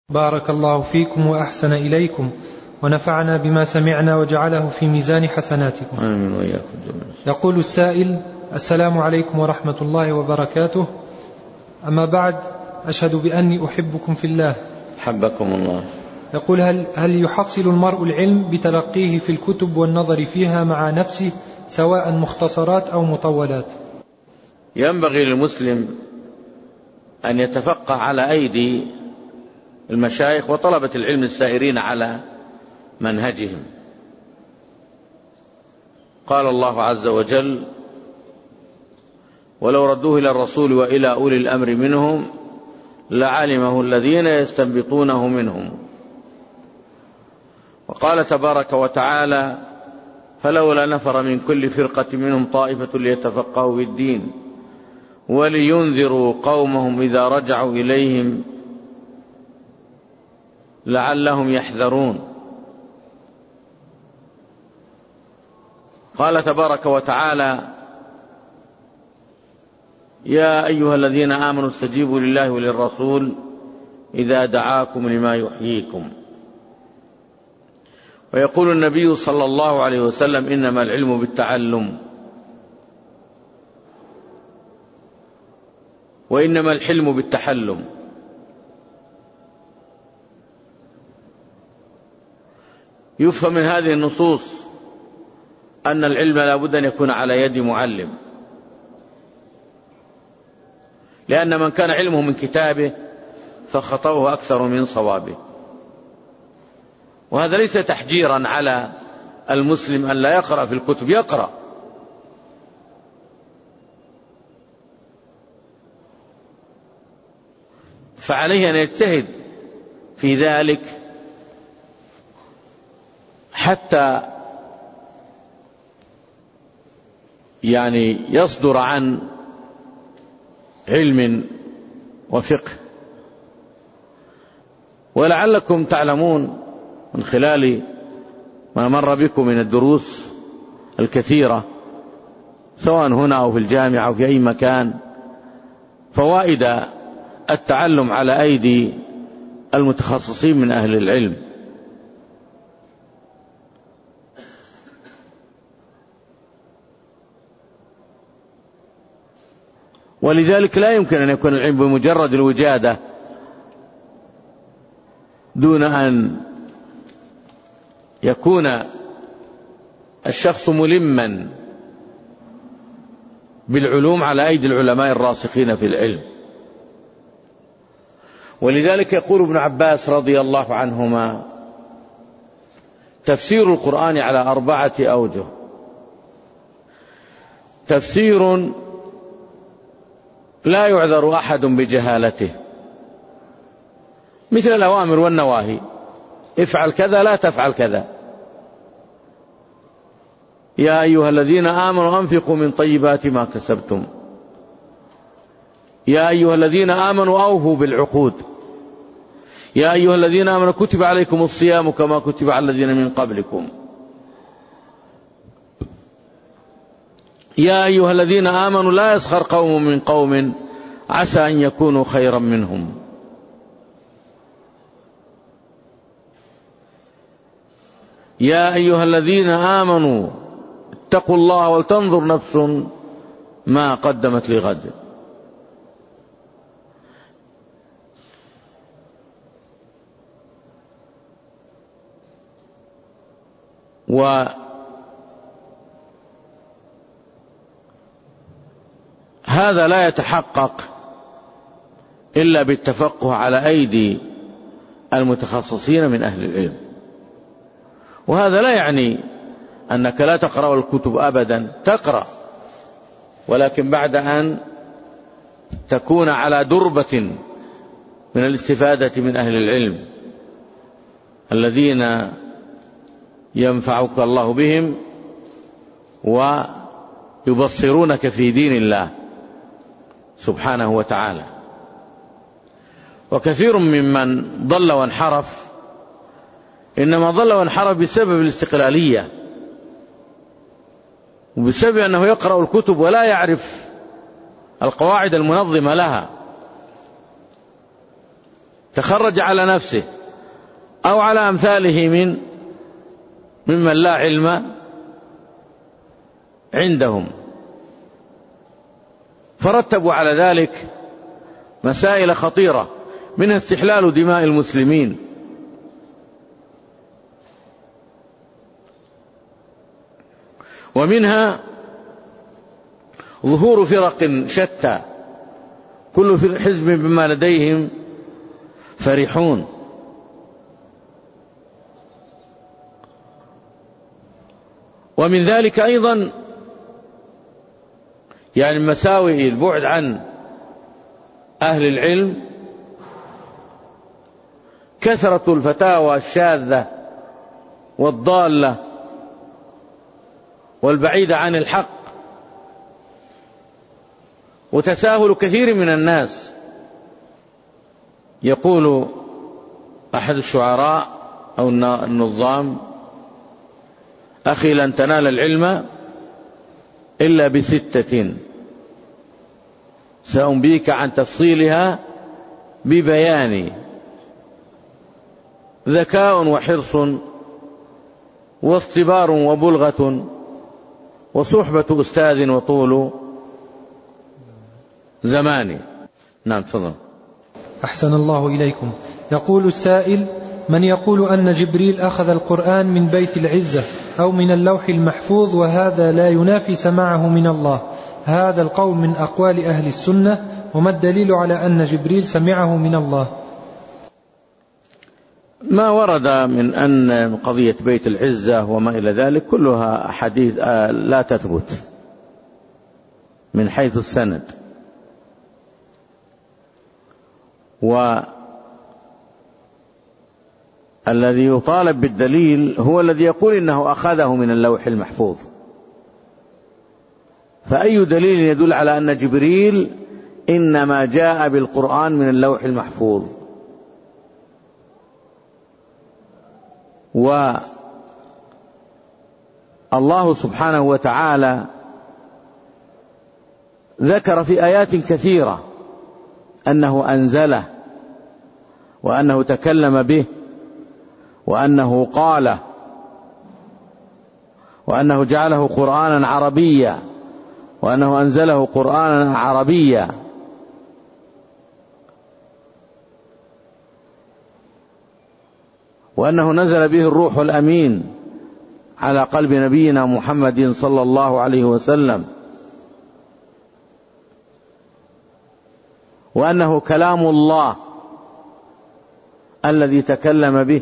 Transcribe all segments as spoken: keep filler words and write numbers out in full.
بارك الله فيكم وأحسن إليكم ونفعنا بما سمعنا وجعله في ميزان حسناتكم. آمين وإياكم جميعا. يقول السائل: السلام عليكم ورحمة الله وبركاته. أما بعد، أشهد بأني أحبكم في الله. حبكم الله. يقول: هل, هل يحصل المرء العلم بتلقيه في الكتب والنظر فيها مع نفسه، سواء مختصرات أو مطولات؟ ينبغي للمسلم أن يتفقه على أيدي المشايخ وطلبة العلم السائرين على منهجهم. قال الله عز وجل: ولو ردوه إلى الرسول وإلى أولي الأمر منهم لعلمه الذين يستنبطونه منهم. وقال تبارك وتعالى: فلولا نفر من كل فرقة منهم طائفة ليتفقهوا في الدين ولينذروا قومهم إذا رجعوا إليهم لعلهم يحذرون. قال تبارك وتعالى: يا أيها الذين آمنوا استجيبوا لله وللرسول إذا دعاكم لما يحييكم. ويقول النبي صلى الله عليه وسلم: إنما العلم بالتعلم وإنما الحلم بالتحلم. يفهم من هذه النصوص أن العلم لا بد أن يكون على يد معلم، لأن من كان علمه من كتابه فخطأه أكثر من صوابه. وهذا ليس تحجيرا على المسلم أن لا يقرأ في الكتب، يقرأ، فعليه أن يجتهد في ذلك حتى يعني يصدر عن علم وفقه. ولعلكم تعلمون من خلال ما مر بكم من الدروس الكثيرة سواء هنا أو في الجامعة أو في أي مكان فوائد التعلم على أيدي المتخصصين من أهل العلم. ولذلك لا يمكن أن يكون العلم بمجرد الوجادة دون أن يكون الشخص ملما بالعلوم على أيدي العلماء الراسخين في العلم. ولذلك يقول ابن عباس رضي الله عنهما: تفسير القرآن على أربعة أوجه: تفسير لا يعذر أحد بجهالته، مثل الأوامر والنواهي، افعل كذا لا تفعل كذا. يا أيها الذين آمنوا أنفقوا من طيبات ما كسبتم، يا أيها الذين آمنوا أوفوا بالعقود، يا أيها الذين آمنوا كتب عليكم الصيام كما كتب على الذين من قبلكم، يا أيها الذين آمنوا لا يسخر قوم من قوم عسى أن يكونوا خيرا منهم. يا أيها الذين آمنوا اتقوا الله ولتنظر نفس ما قدمت لغد. وهذا لا يتحقق إلا بالتفقه على أيدي المتخصصين من أهل العلم. وهذا لا يعني أنك لا تقرأ الكتب أبدا، تقرأ، ولكن بعد أن تكون على دربة من الاستفادة من أهل العلم الذين ينفعك الله بهم ويبصرونك في دين الله سبحانه وتعالى. وكثير ممن ضل وانحرف إنما ضل وانحرف بسبب الاستقلالية، وبسبب أنه يقرأ الكتب ولا يعرف القواعد المنظمة لها. تخرج على نفسه أو على أمثاله من ممن لا علم عندهم، فرتبوا على ذلك مسائل خطيرة، منها استحلال دماء المسلمين، ومنها ظهور فرق شتى كل حزب بما لديهم فرحون. ومن ذلك أيضا يعني مساوئ البعد عن أهل العلم كثرة الفتاوى الشاذة والضالة والبعيدة عن الحق، وتساهل كثير من الناس. يقول أحد الشعراء أو النظام: أخي لن تنال العلم إلا بستة سأنبيك عن تفصيلها ببيان: ذكاء وحرص واصطبار وبلغة وصحبة أستاذ وطول زمان. نعم تفضل. أحسن الله إليكم. يقول السائل: من يقول أن جبريل أخذ القرآن من بيت العزة أو من اللوح المحفوظ وهذا لا ينافي سماعه من الله، هذا القول من أقوال أهل السنة، وما الدليل على أن جبريل سمعه من الله؟ ما ورد من أن قضية بيت العزة وما إلى ذلك كلها أحاديث لا تثبت من حيث السند، والذي يطالب بالدليل هو الذي يقول إنه أخذه من اللوح المحفوظ. فأي دليل يدل على أن جبريل إنما جاء بالقرآن من اللوح المحفوظ؟ والله سبحانه وتعالى ذكر في آيات كثيرة أنه أنزله وأنه تكلم به وأنه قاله وأنه جعله قرآنا عربيا وأنه أنزله قرآنا عربيا. وأنه نزل به الروح الأمين على قلب نبينا محمد صلى الله عليه وسلم، وأنه كلام الله الذي تكلم به.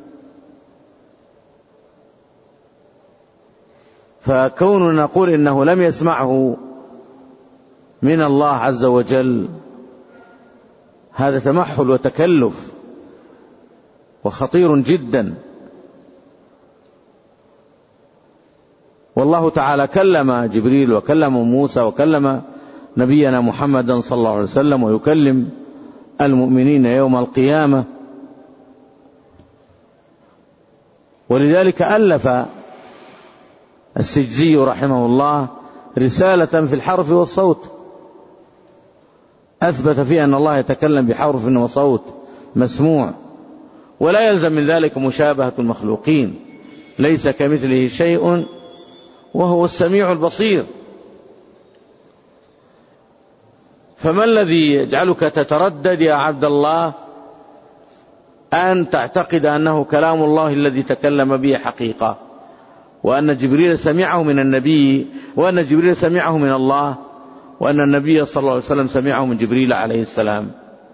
فكوننا نقول إنه لم يسمعه من الله عز وجل هذا تمحل وتكلف وخطير جدا. والله تعالى كلم جبريل وكلم موسى وكلم نبينا محمدا صلى الله عليه وسلم ويكلم المؤمنين يوم القيامة. ولذلك ألف السجزي رحمه الله رسالة في الحرف والصوت أثبت فيها أن الله يتكلم بحرف وصوت مسموع، ولا يلزم من ذلك مشابهة المخلوقين، ليس كمثله شيء وهو السميع البصير. فما الذي يجعلك تتردد يا عبد الله أن تعتقد أنه كلام الله الذي تكلم به حقيقة، وأن جبريل سمعه من النبي، وأن جبريل سمعه من الله، وأن النبي صلى الله عليه وسلم سمعه من جبريل عليه السلام؟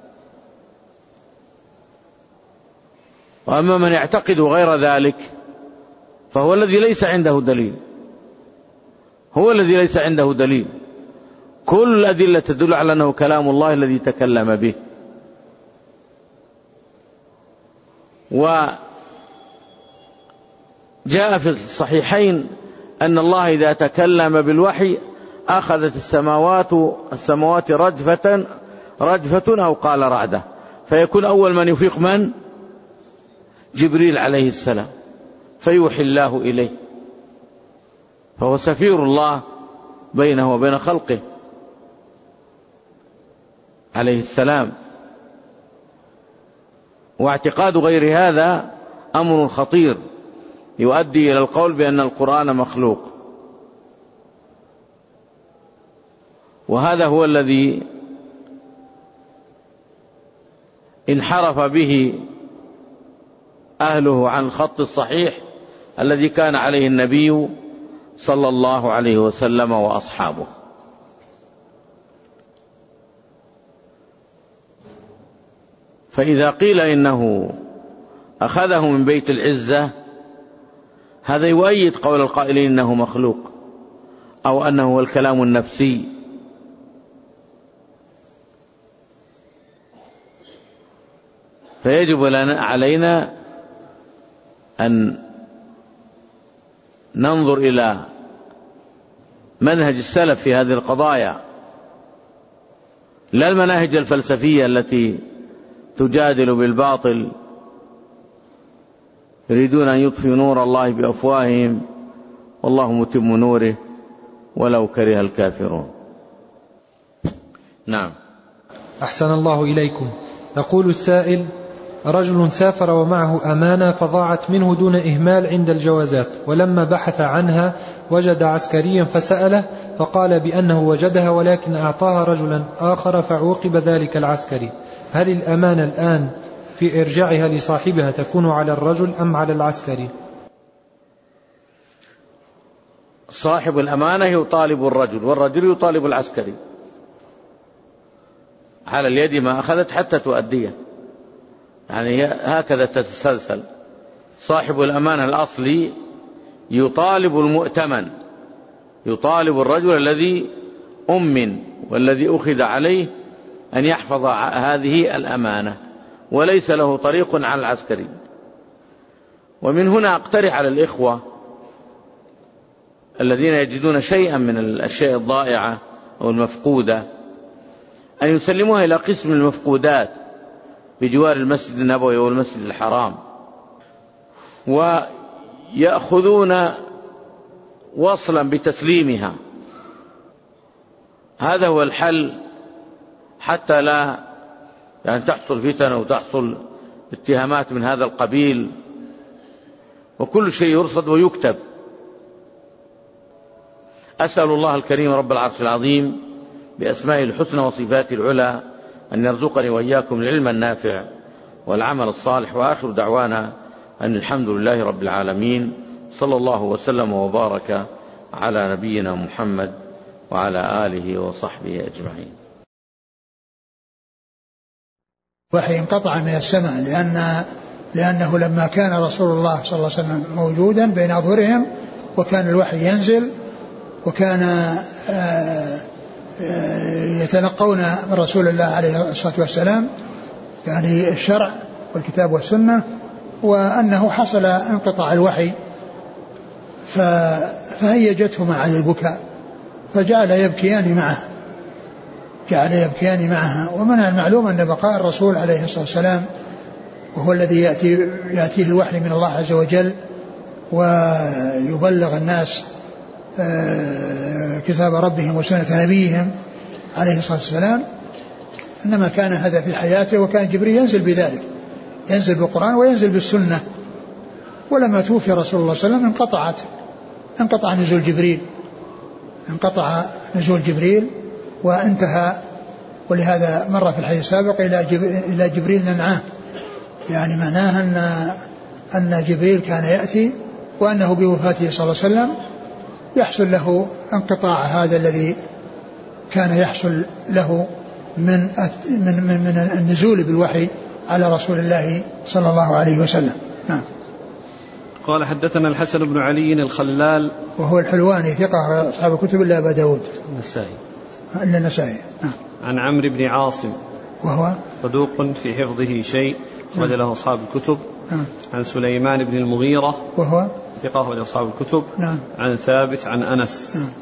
وأما من يعتقد غير ذلك فهو الذي ليس عنده دليل، هو الذي ليس عنده دليل. كل الأدلة تدل على أنه كلام الله الذي تكلم به. وجاء في الصحيحين أن الله إذا تكلم بالوحي أخذت السماوات السماوات رجفة رجفة أو قال رعدة، فيكون أول من يفيق من؟ جبريل عليه السلام، فيوحي الله إليه، فهو سفير الله بينه وبين خلقه عليه السلام. واعتقاد غير هذا أمر خطير يؤدي إلى القول بأن القرآن مخلوق، وهذا هو الذي انحرف به أهله عن الخط الصحيح الذي كان عليه النبي صلى الله عليه وسلم وأصحابه. فإذا قيل إنه أخذه من بيت العزة هذا يؤيد قول القائلين إنه مخلوق أو أنه هو الكلام النفسي. فيجب علينا أن ننظر إلى منهج السلف في هذه القضايا، لا المناهج الفلسفية التي تجادل بالباطل، يريدون أن يطفئوا نور الله بأفواههم والله متم نوره ولو كره الكافرون. نعم. أحسن الله إليكم. يقول السائل: رجل سافر ومعه أمانة فضاعت منه دون إهمال عند الجوازات، ولما بحث عنها وجد عسكريا فسأله فقال بأنه وجدها ولكن أعطاها رجلا آخر فعوقب ذلك العسكري، هل الأمانة الآن في إرجاعها لصاحبها تكون على الرجل أم على العسكري؟ صاحب الأمانة يطالب الرجل والرجل يطالب العسكري، على اليد ما أخذت حتى تؤديه، يعني هكذا تتسلسل. صاحب الأمانة الأصلي يطالب المؤتمن، يطالب الرجل الذي أمن والذي أخذ عليه أن يحفظ هذه الأمانة، وليس له طريق على العسكري. ومن هنا أقترح على الإخوة الذين يجدون شيئا من الأشياء الضائعة أو المفقودة أن يسلموها إلى قسم المفقودات بجوار المسجد النبوي والمسجد الحرام، ويأخذون وصلا بتسليمها. هذا هو الحل حتى لا يعني تحصل فتن وتحصل اتهامات من هذا القبيل، وكل شيء يرصد ويكتب. أسأل الله الكريم رب العرش العظيم بأسمائه الحسنى وصفاته العلى أن يرزقني وإياكم العلم النافع والعمل الصالح، وآخر دعوانا أن الحمد لله رب العالمين، صلى الله وسلم وبارك على نبينا محمد وعلى آله وصحبه أجمعين. وحي انقطع من السماء لأن لأنه لما كان رسول الله صلى الله عليه وسلم موجودا بين أظهرهم وكان الوحي ينزل وكان آآ يتلقون من رسول الله عليه الصلاة والسلام يعني الشرع والكتاب والسنة، وأنه حصل انقطاع الوحي فهيجتهما على البكاء فجعل يبكيان معه جعل يبكيان معها. ومن المعلوم أن بقاء الرسول عليه الصلاة والسلام وهو الذي يأتي يأتيه الوحي من الله عز وجل ويبلغ الناس كتاب ربهم وسنة نبيهم عليه الصلاة والسلام، إنما كان هذا في حياته، وكان جبريل ينزل بذلك، ينزل بالقرآن وينزل بالسنة. ولما توفي رسول الله صلى الله عليه وسلم انقطعت انقطع نزول جبريل انقطع نزول جبريل وانتهى. ولهذا مر في الحديث السابق إلى جبريل ننعاه، يعني معناه أن أن جبريل كان يأتي وأنه بوفاته صلى الله عليه وسلم يحصل له انقطاع هذا الذي كان يحصل له من من من, من النزول بالوحي على رسول الله صلى الله عليه وسلم. نعم. قال حدثنا الحسن بن علي الخلال وهو الحلواني ثقة أصحاب الكتب إلا أبا داود النسائي إلا النسائي. نعم. عن عمرو بن عاصم وهو صدوق في حفظه شيء أخرج له أصحاب الكتب. نعم. عن سليمان بن المغيرة وهو ثقة أخرج أصحاب الكتب. نعم. عن ثابت عن أنس. نعم.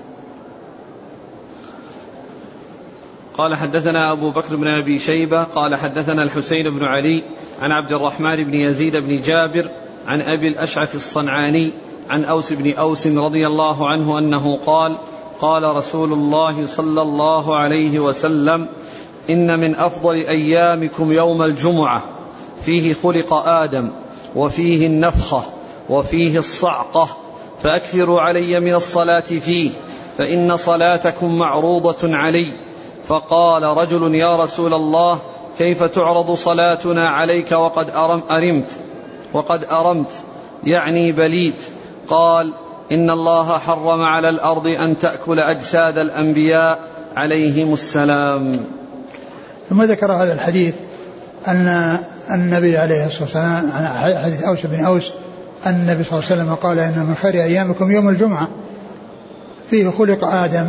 قال حدثنا أبو بكر بن أبي شيبة قال حدثنا الحسين بن علي عن عبد الرحمن بن يزيد بن جابر عن أبي الأشعث الصنعاني عن أوس بن أوس رضي الله عنه أنه قال قال رسول الله صلى الله عليه وسلم إن من أفضل أيامكم يوم الجمعة فيه خلق آدم وفيه النفخة وفيه الصعقة فأكثروا علي من الصلاة فيه فإن صلاتكم معروضة علي. فقال رجل يا رسول الله كيف تعرض صلاتنا عليك وقد أرمت وقد أرمت يعني بليت؟ قال إن الله حرم على الأرض أن تأكل أجساد الأنبياء عليهم السلام. ثم ذكر هذا الحديث أن النبي عليه الصلاة والسلام عن حديث أوس بن أوس أن النبي صلى الله عليه وسلم قال إن من خير أيامكم يوم الجمعة فيه خلق آدم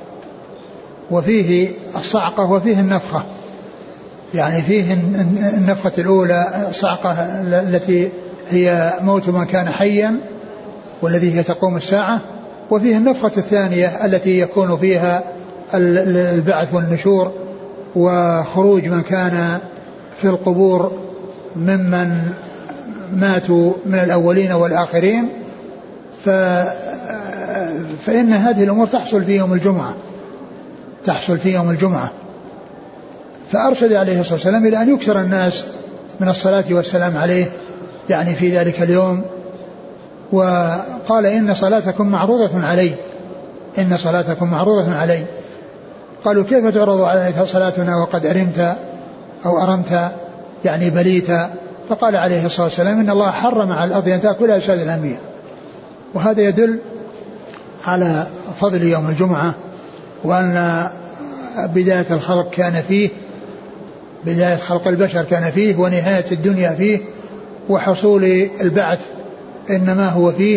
وفيه الصعقة وفيه النفخة، يعني فيه النفخة الأولى الصعقة التي هي موت من كان حيا والذي هي تقوم الساعة، وفيه النفخة الثانية التي يكون فيها البعث والنشور وخروج من كان في القبور ممن ماتوا من الأولين والآخرين. ف... فإن هذه الأمور تحصل في يوم الجمعة تحصل في يوم الجمعة فأرشد عليه الصلاة والسلام إلى أن يكثر الناس من الصلاة والسلام عليه يعني في ذلك اليوم، وقال إن صلاتكم معروضة علي إن صلاتكم معروضة علي. قالوا كيف تعرض عليك صلاتنا وقد أرمت أو أرمت يعني بليت؟ فقال عليه الصلاة والسلام إن الله حرم على الأرض أن تأكل أجساد الأنبياء. وهذا يدل على فضل يوم الجمعة وأن بداية الخلق كان فيه بداية خلق البشر كان فيه ونهاية الدنيا فيه وحصول البعث إنما هو فيه.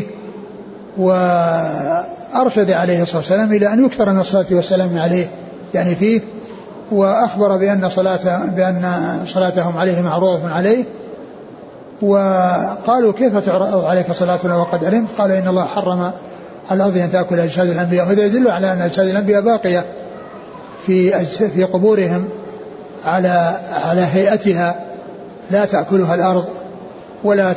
وأرشد عليه الصلاة والسلام إلى أن يكثر من الصلاة والسلام عليه يعني فيه، وأخبر بأن صلاة بأن صلاتهم عليه معروضة عليه. وقالوا كيف تعرض عليك صلاتنا وقد علمت؟ قال إن الله حرم على الأرض أن تأكل أجساد الأنبياء. وهذا يدل على أن أجساد الأنبياء باقية في في قبورهم على على هيئتها لا تأكلها الأرض ولا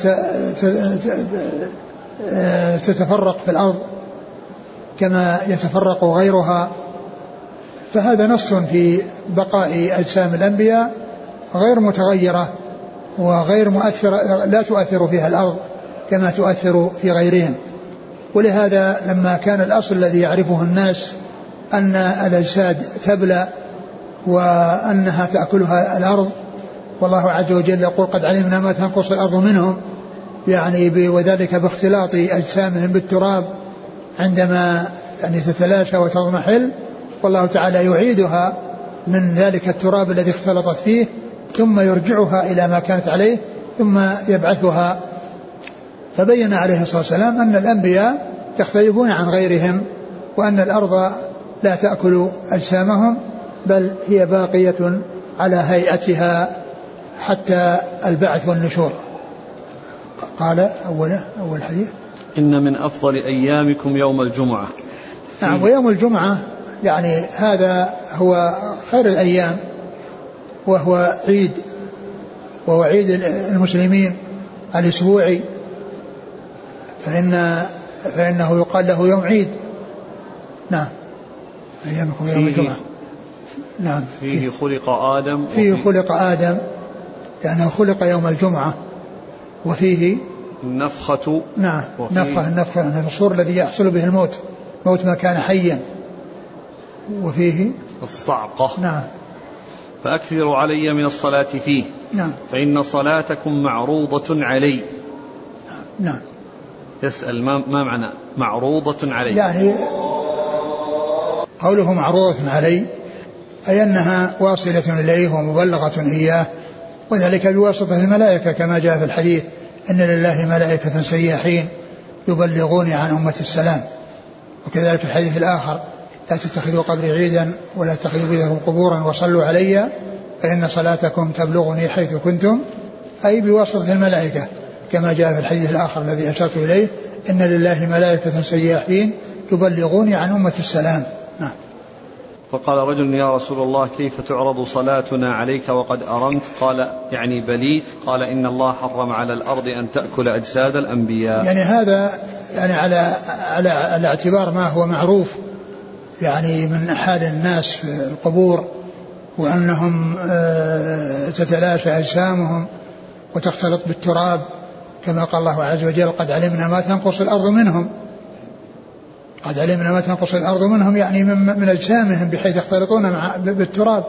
تتفرق في الأرض كما يتفرق غيرها. فهذا نص في بقاء أجسام الأنبياء غير متغيرة وغير مؤثرة لا تؤثر فيها الأرض كما تؤثر في غيرهم. ولهذا لما كان الأصل الذي يعرفه الناس أن الأجساد تبلى وأنها تأكلها الأرض، والله عز وجل يقول قد علمنا ما تنقص الأرض منهم يعني وذلك باختلاط أجسامهم بالتراب عندما يعني تتلاشى وتضمحل، والله تعالى يعيدها من ذلك التراب الذي اختلطت فيه ثم يرجعها إلى ما كانت عليه ثم يبعثها. فبين عليه الصلاة والسلام أن الأنبياء يختلفون عن غيرهم وأن الأرض لا تأكل أجسامهم بل هي باقية على هيئتها حتى البعث والنشور. قال أوله أول حديث إن من أفضل أيامكم يوم الجمعة. نعم، ويوم الجمعة يعني هذا هو خير الأيام وهو عيد وهو عيد المسلمين الأسبوعي، فإن فإنه يقال له يوم عيد. نعم أيامكم يوم الجمعة. نعم فيه, فيه خلق آدم فيه خلق آدم لأنه خلق يوم الجمعة وفيه النفخة. نعم نفخة النفخة الصور الذي يحصل به الموت موت ما كان حيا. وفيه الصعقة. نعم فأكثروا علي من الصلاة فيه. نعم فإن صلاتكم معروضة علي. نعم يسأل ما معنى معروضة علي؟ يعني قوله معروضة علي أي أنها واصلة إليه ومبلغة إياه، وذلك بواسطة الملائكة كما جاء في الحديث إن لله ملائكة سياحين يبلغون عن أمة السلام. وكذلك الحديث الآخر لا تتخذوا قبري عيدا ولا تتخذوا بيوتكم قبورا وصلوا علي فإن صلاتكم تبلغني حيث كنتم، أي بواسطة الملائكة كما جاء في الحديث الآخر الذي أشرت إليه إن لله ملائكة سياحين يبلغون عن أمة السلام. نعم. فقال رجل يا رسول الله كيف تعرض صلاتنا عليك وقد أرمت؟ قال يعني بليت. قال إن الله حرم على الأرض أن تأكل أجساد الأنبياء. يعني هذا يعني على على على اعتبار ما هو معروف يعني من حال الناس في القبور وأنهم تتلاشى أجسامهم وتختلط بالتراب، كما قال الله عز وجل قد علمنا ما تنقص الأرض منهم، قد علمنا ما تنقص الأرض منهم يعني من, من أجسامهم بحيث يختلطون مع بالتراب.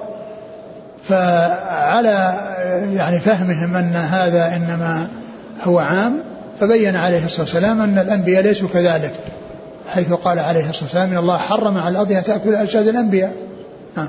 فعلى يعني فهمهم أن هذا إنما هو عام، فبين عليه الصلاة والسلام أن الأنبياء ليسوا كذلك، حيث قال عليه الصلاة والسلام إن الله حرم على الأرض أن تأكل أجساد الأنبياء. نعم.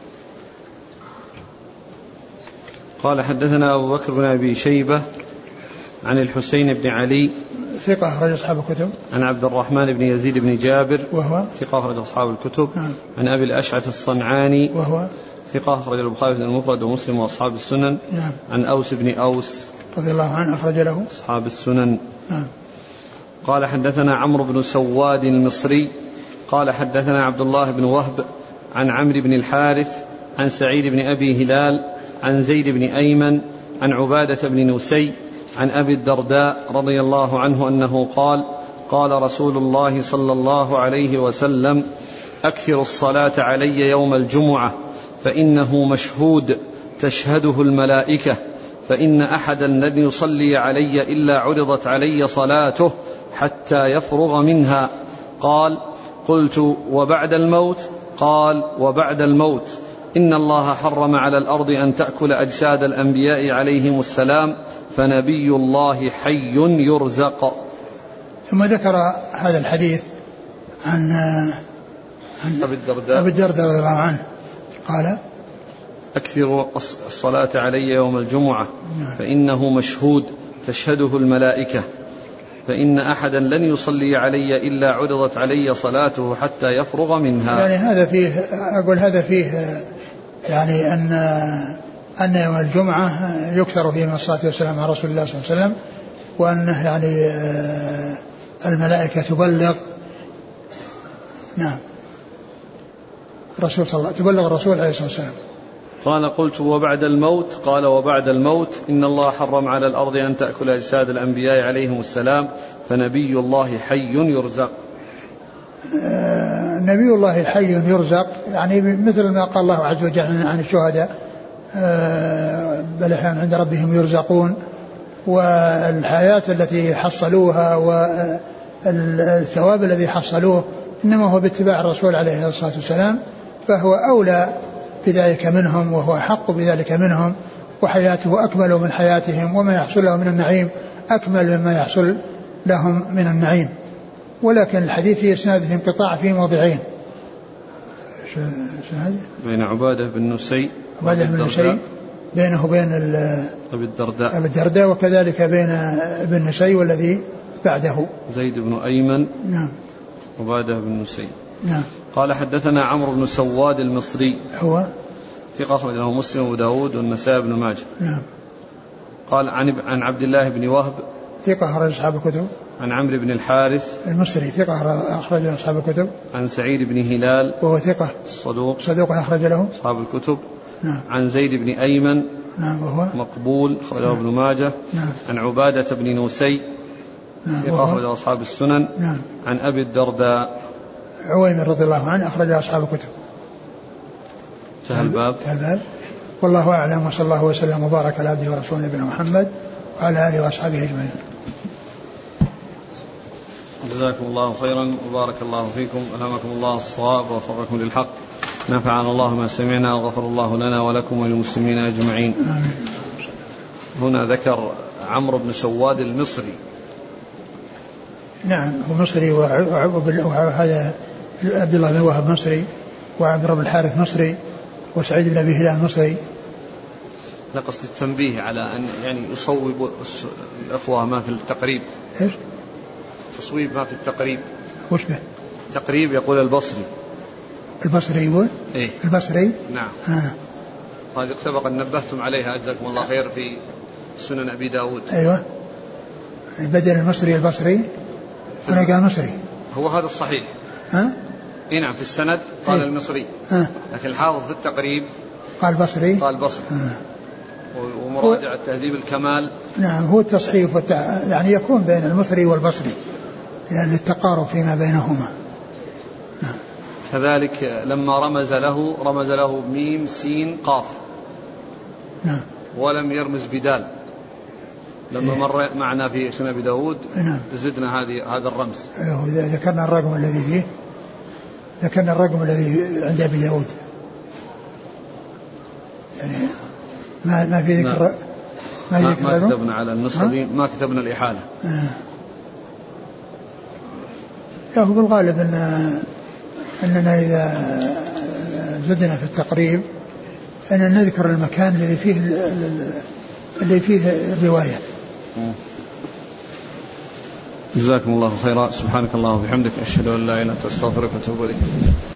قال حدثنا أبو بكر بن أبي شيبة عن الحسين بن علي ثقة أخرج أصحاب الكتب. عن عبد الرحمن بن يزيد بن جابر وهو ثقة أخرج أصحاب الكتب. نعم. عن أبي الأشعث الصنعاني وهو ثقة أخرج البخاري في المفرد ومسلم وأصحاب السنن. نعم. عن أوس بن أوس رضي الله عنه أخرج له أصحاب السنن. نعم. قال حدثنا عمرو بن سواد المصري قال حدثنا عبد الله بن وهب عن عمرو بن الحارث عن سعيد بن أبي هلال عن زيد بن أيمن عن عبادة بن نسي عن أبي الدرداء رضي الله عنه أنه قال قال رسول الله صلى الله عليه وسلم أكثر الصلاة علي يوم الجمعة فإنه مشهود تشهده الملائكة، فإن أحدا لن يصلي علي إلا عرضت علي صلاته حتى يفرغ منها. قال قلت وبعد الموت؟ قال وبعد الموت إن الله حرم على الأرض أن تأكل أجساد الأنبياء عليهم السلام، فنبي الله حي يرزق. ثم ذكر هذا الحديث عن عن أبي الدرداء أبي الدرداء رضي الله عنه قال أكثر الصلاة علي يوم الجمعة فإنه مشهود تشهده الملائكة، فإن أحدا لن يصلي علي إلا عرضت علي صلاته حتى يفرغ منها. يعني هذا فيه أقول هذا فيه يعني أن أن يوم الجمعة يكثر فيه من الصلاة والسلام على رسول الله صلى الله عليه وسلم، وأنه يعني الملائكة تبلغ نعم الرسول صلى الله تبلغ الرسول عليه الصلاة والسلام. قال قلت وبعد الموت؟ قال وبعد الموت إن الله حرم على الأرض أن تأكل أجساد الأنبياء عليهم السلام، فنبي الله حي يرزق. آه نبي الله حي يرزق يعني مثل ما قال الله عز وجل عن الشهداء آه بل أحيانا عند ربهم يرزقون، والحياة التي حصلوها والثواب الذي حصلوه إنما هو باتباع الرسول عليه الصلاة والسلام، فهو أولى بذلك منهم وهو حق بذلك منهم، وحياته أكمل من حياتهم، وما يحصل لهم من النعيم أكمل مما يحصل لهم من النعيم. ولكن الحديث في إسناده انقطاع في موضعين بين عبادة بن نسي عبادة بن نسي بينه وبين أبي الدرداء أبي الدرداء وكذلك بين ابن نسي والذي بعده زيد بن أيمن. نعم. عبادة بن نسي. نعم. قال حدثنا عمرو بن سواد المصري هو ثقة أخرج له مسلم وأبو داود والنسائي بن ماجه. نعم. قال عن عن عبد الله بن وهب ثقة أخرج أصحاب الكتب. عن عمرو بن الحارث المصري ثقة أخرج أصحاب الكتب. عن سعيد بن هلال وهو ثقة صدوق صدوق أخرج له أصحاب الكتب. نعم. عن زيد بن أيمن نعم وهو مقبول أخرجه ابن ماجه. نعم. عن عبادة بن نسي نعم ثقة أخرج أصحاب السنن. نعم. عن أبي الدرداء عويمر رضي الله عنه أخرج أصحاب الكتب. انتهى الباب. انتهى الباب. والله أعلم، وصلى الله وسلم وبارك على عبده ورسوله نبينا محمد وعلى آله وأصحابه أجمعين. جزاكم الله خيرا وبارك الله فيكم، ألهمكم الله الصواب ووفقكم للحق، نفعنا الله ما سمعنا وغفر الله لنا ولكم وللمسلمين أجمعين. آمين. هنا ذكر عمرو بن سواد المصري. نعم هو مصري، وهذا عبد الله بن وهب مصري، وعمرو بن الحارث مصري، وسعيد بن أبي هلال مصري. نقصد التنبيه على أن يعني يصوب الأخوة ما في التقريب. إيش؟ تصويب ما في التقريب. وش به؟ تقريب يقول البصري. البصري يقول؟ إيه؟ البصري. نعم. آه. هذه سبق أن نبهتم عليها جزاكم الله خير في سنن أبي داود. أيوة. بدل المصري البصري هنا قال مصري. هو هذا الصحيح. ها؟ إيه نعم في السند قال إيه؟ المصري. ها؟ لكن الحافظ في التقريب قال بصري. قال بصري. آه. ومراجعة تهذيب الكمال. نعم هو التصحيف والتع... يعني يكون بين المصري والبصري يعني للتقارب فيما بينهما. نعم. كذلك لما رمز له رمز له ميم سين قاف. نعم. ولم يرمز بدال. لما مر معنا في سنن أبي داود نعم. زدنا هذه هذا الرمز. ذكرنا الرقم الذي فيه ذكرنا الرقم الذي عند أبي داود يعني ما ما في ذكر ما, ما, ما كتبنا على النسخة دي ما كتبنا الإحالة. آه. لا هو بالغالب أن أننا إذا زدنا في التقريب أن نذكر المكان الذي فيه الذي فيه الرواية. جزاكم الله خيرا. سبحانك اللهم وبحمدك أشهد أن لا إله إلا أنت أستغفرك وأتوب إليك.